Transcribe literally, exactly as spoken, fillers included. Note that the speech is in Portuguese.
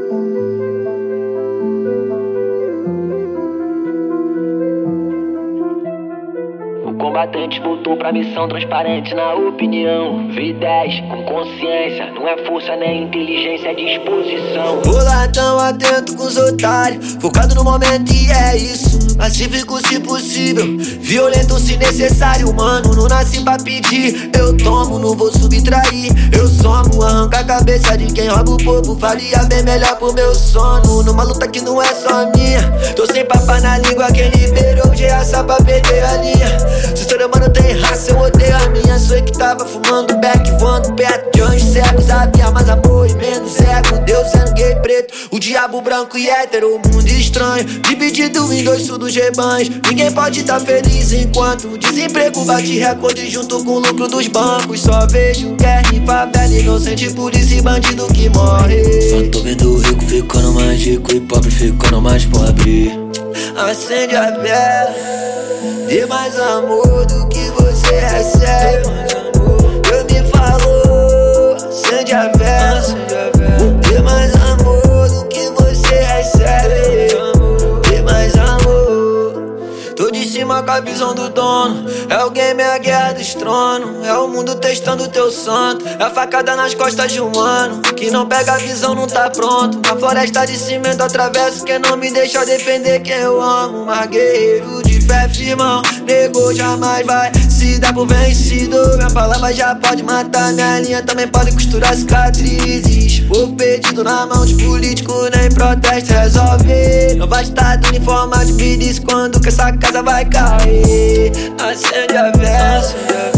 O combatente voltou pra missão transparente na opinião. V dez com consciência, não é força nem inteligência, é disposição. Boladão atento com os otários, focado no momento e é isso. Pacífico se possível, violento se necessário. Mano, não nasci pra pedir, eu tomo, não vou subtrair. Eu somo, arranco a cabeça de quem rouba o povo. Faria bem melhor pro meu sono, numa luta que não é só minha. Tô sem papo na língua, quem liberou de raça pra perder a linha. Se o ser humano tem raça, eu odeio a minha. Sou que tava fumando back, voando perto de anjos cegos. Havia mais amor e menos cego. Deus sendo gay preto, o diabo branco e hétero. O mundo estranho, dividido em dois surdos rebanhos. Ninguém pode tá feliz enquanto o desemprego bate recorde junto com o lucro dos bancos. Só vejo guerra em favela, inocente, polícia e bandido que morre. Só tô vendo o rico ficando mais rico e pobre ficando mais pobre. Acende a vela, dê mais amor do que você recebe. Deus me falou, acende a vela, dê mais amor do que você recebe. Dê mais amor. Tô de cima com a visão do dono. É o game, é a guerra dos tronos. É o mundo testando teu santo. É a facada nas costas de um ano. Que não pega a visão não tá pronto. Na floresta de cimento atravesso. Quem não me deixa defender quem eu amo. Mas guerreiro de fé firmão, negou jamais vai se dar por vencido. Minha palavra já pode matar, minha linha também pode costurar cicatrizes. Povo perdido na mão de político, nem protesto resolve. Não vai estar do uniforme de milícia quando que essa casa vai cair. Acende a vela.